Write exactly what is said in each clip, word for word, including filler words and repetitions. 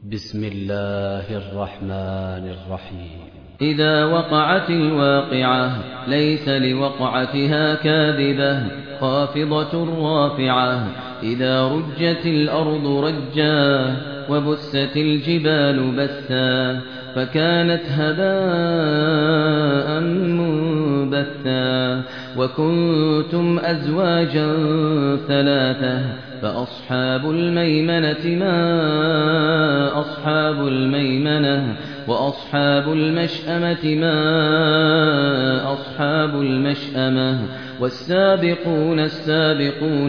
بسم الله الرحمن الرحيم. إذا وقعت الواقعة ليس لوقعتها كاذبة خافضة رافعة. إذا رجت الأرض رجا وبست الجبال بثا فكانت هباء منبثا. وكنتم أزواجا ثلاثة فأصحاب الميمنة ما أصحاب الميمنة وأصحاب المشأمة ما أصحاب المشأمة. والسابقون السابقون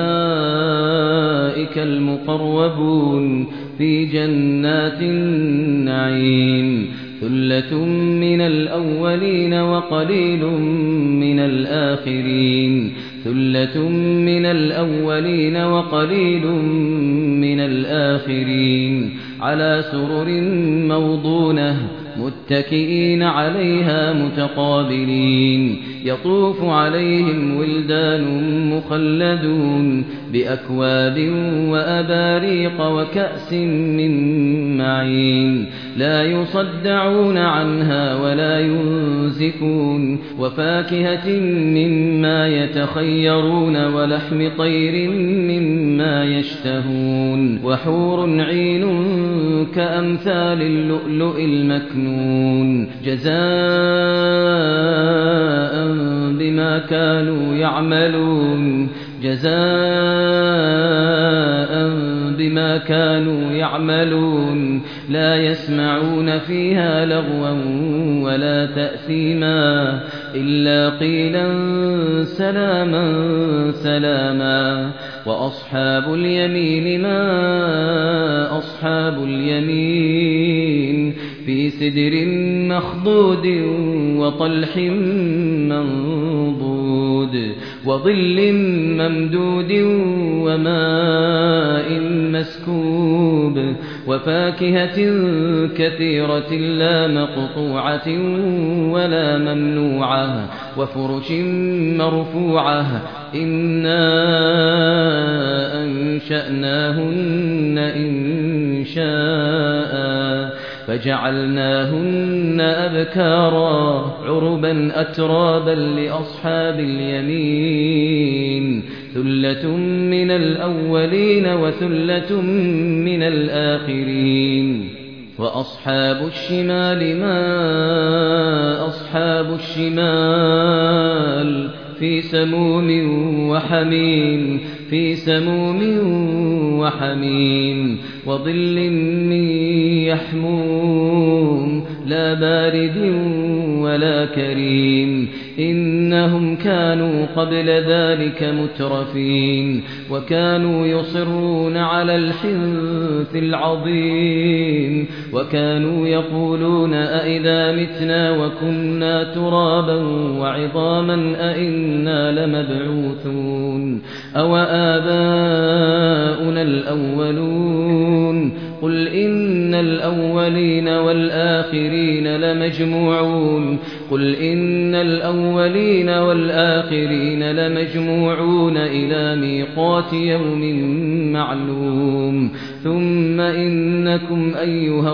أولئك المقربون في جنات النعيم. ثلة من الأولين وقليل من الآخرين ثلة من الأولين وقليل من الآخرين. على سرر موضونة متكئين عليها متقابلين. يطوف عليهم ولدان مخلدون بأكواب وأباريق وكأس من معين. لا يصدعون عنها ولا ينزفون. وفاكهة مما يتخيرون ولحم طير مما يشتهون. وحور عين كأمثال اللؤلؤ المكنون جزاء بما كانوا يعملون جزاء بما كانوا يعملون. لا يسمعون فيها لغوا ولا تأثيما إلا قيلا سلاما سلاما. وأصحاب اليمين ما أصحاب اليمين في سدر مخضود وطلح منضود وظل ممدود وماء مسكوب. وفاكهة كثيرة لا مقطوعة ولا ممنوعة. وفرش مرفوعة إنا أنشأناهن إنشاء فجعلناهن أبكارا عربا أترابا لأصحاب اليمين. ثلة من الأولين وثلة من الآخرين. وأصحاب الشمال ما أصحاب الشمال في سموم وحميم في سموم وحميم. وظل من يحموم لا بارد ولا كريم. إنهم كانوا قبل ذلك مترفين وكانوا يصرون على الحنث العظيم. وكانوا يقولون أئذا متنا وكنا ترابا وعظاما أئنا لمبعوثون أو آباؤنا الأولون. قل إن الأولين والآخرين لمجموعون قل إن الأولين والآخرين لمجموعون إلى ميقات يوم معلوم. ثم إنكم أيها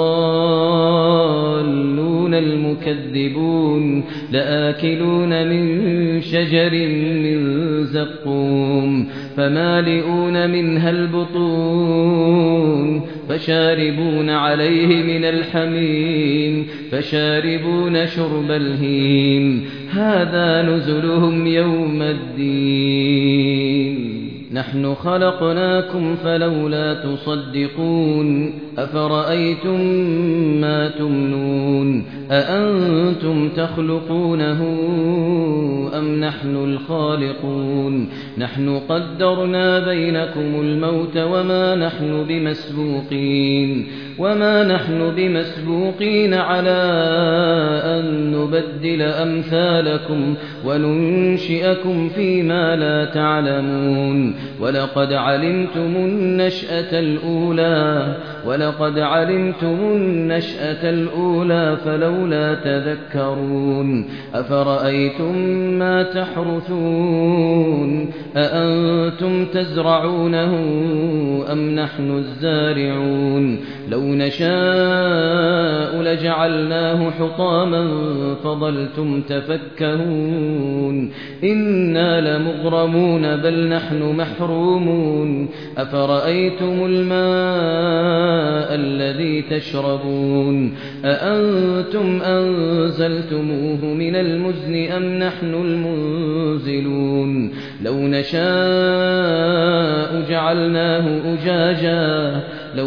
الضالون المكذبون لآكلون من شجر من زقوم فمالئون منها البطون فشاربون عليه من الحميم فشاربون شرب الهيم. هذا نزلهم يوم الدين. نحن خلقناكم فلولا تصدقون. أفرأيتم ما تمنون أأنتم تخلقونه أم نحن الخالقون. نحن قدرنا بينكم الموت وما نحن بمسبوقين وما نحن بمسبوقين على أن نبدل أمثالكم وننشئكم فيما لا تعلمون ولقد علمتم النشأة الأولى ولقد علمتم النشأة الأولى فلولا تذكرون أفرأيتم ما تحرثون أأنتم تزرعونه أم نحن الزارعون لو نشاء لجعلناه حطاما فظلتم تفكهون إنا لمغرمون بل نحن محرومون أفرأيتم الماء الذي تشربون أأنتم أنزلتموه من المزن أم نحن المنزلون لو نشاء جعلناه أجاجا لو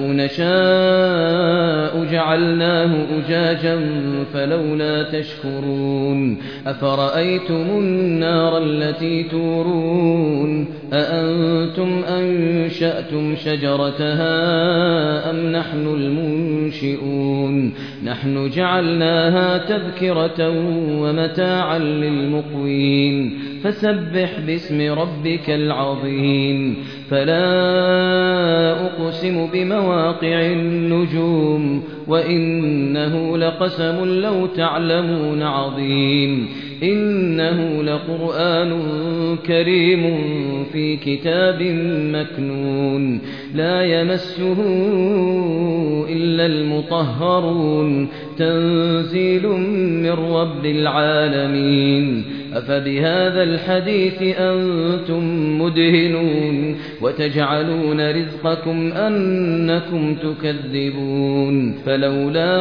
نشاء جعلناه أجاجا فلولا تشكرون أفرأيتم النار التي تورون أأنتم أنشأتم شجرتها أم نحن المنشئون نحن جعلناها تذكرة ومتاعا للمقوين فسبح باسم ربك العظيم فلا أقسم بمواقع النجوم وإنه لقسم لو تعلمون عظيم إنه لقرآن كريم في كتاب مكنون لا يمسه إلا المطهرون تنزيل من رب العالمين أفبهذا الحديث أنتم مدهنون وتجعلون رزقكم أنكم تكذبون فلولا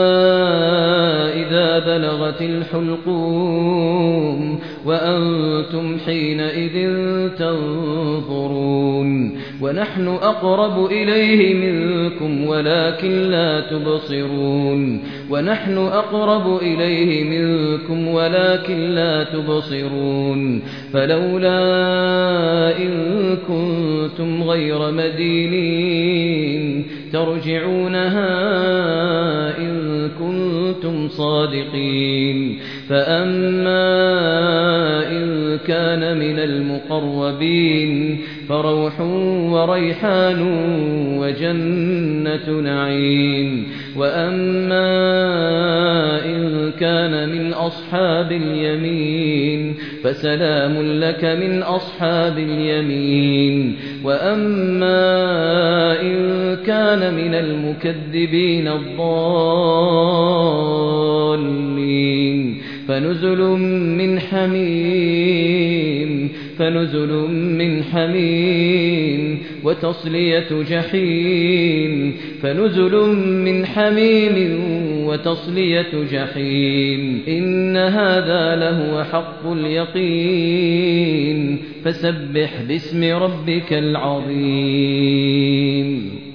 إذا بلغت الحلقوم وأنتم حينئذ تنظرون ونحن أقرب إليه منكم ولكن لا تبصرون ونحن أقرب إليه منكم ولكن لا تبصرون فلولا إن كنتم غير مدينين ترجعونها إن كنتم صادقين فأما إن كان من المقربين فروح وريحان وجنة نعيم وأما إن كان من أصحاب اليمين فسلام لك من أصحاب اليمين وأما إن كان من المكذبين الضالين فنزل من حميم فنزل من حميم وتصلية جحيم فنزل من حميم وتصلية جحيم إن هذا لهو حق اليقين فسبح باسم ربك العظيم